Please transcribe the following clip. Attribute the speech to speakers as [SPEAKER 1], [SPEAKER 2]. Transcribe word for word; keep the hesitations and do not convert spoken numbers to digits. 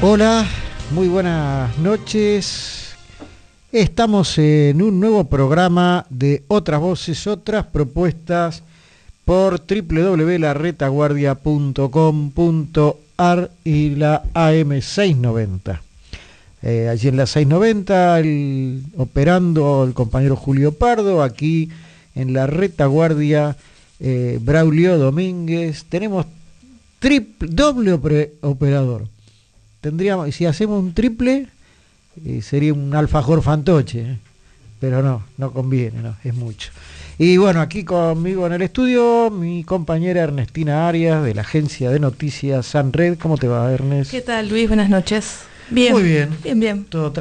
[SPEAKER 1] Hola, muy buenas noches. Estamos en un nuevo programa de Otras Voces, Otras Propuestas por doble u doble u doble u punto la retaguardia punto com punto a r y la A M seiscientos noventa. Eh, allí en la seiscientos noventa, el, operando el compañero Julio Pardo, aquí en la retaguardia eh, Braulio Domínguez. Tenemos triple, doble opre, operador. Tendríamos, si hacemos un triple, eh, sería un alfajor fantoche, ¿eh? Pero no, no conviene, no, es mucho. Y bueno, aquí conmigo en el estudio, mi compañera Ernestina Arias, de la agencia de noticias Sanred. ¿Cómo te va, Ernest?
[SPEAKER 2] ¿Qué tal, Luis? Buenas noches. Bien.
[SPEAKER 1] Muy bien.
[SPEAKER 2] Bien, bien.
[SPEAKER 1] Todo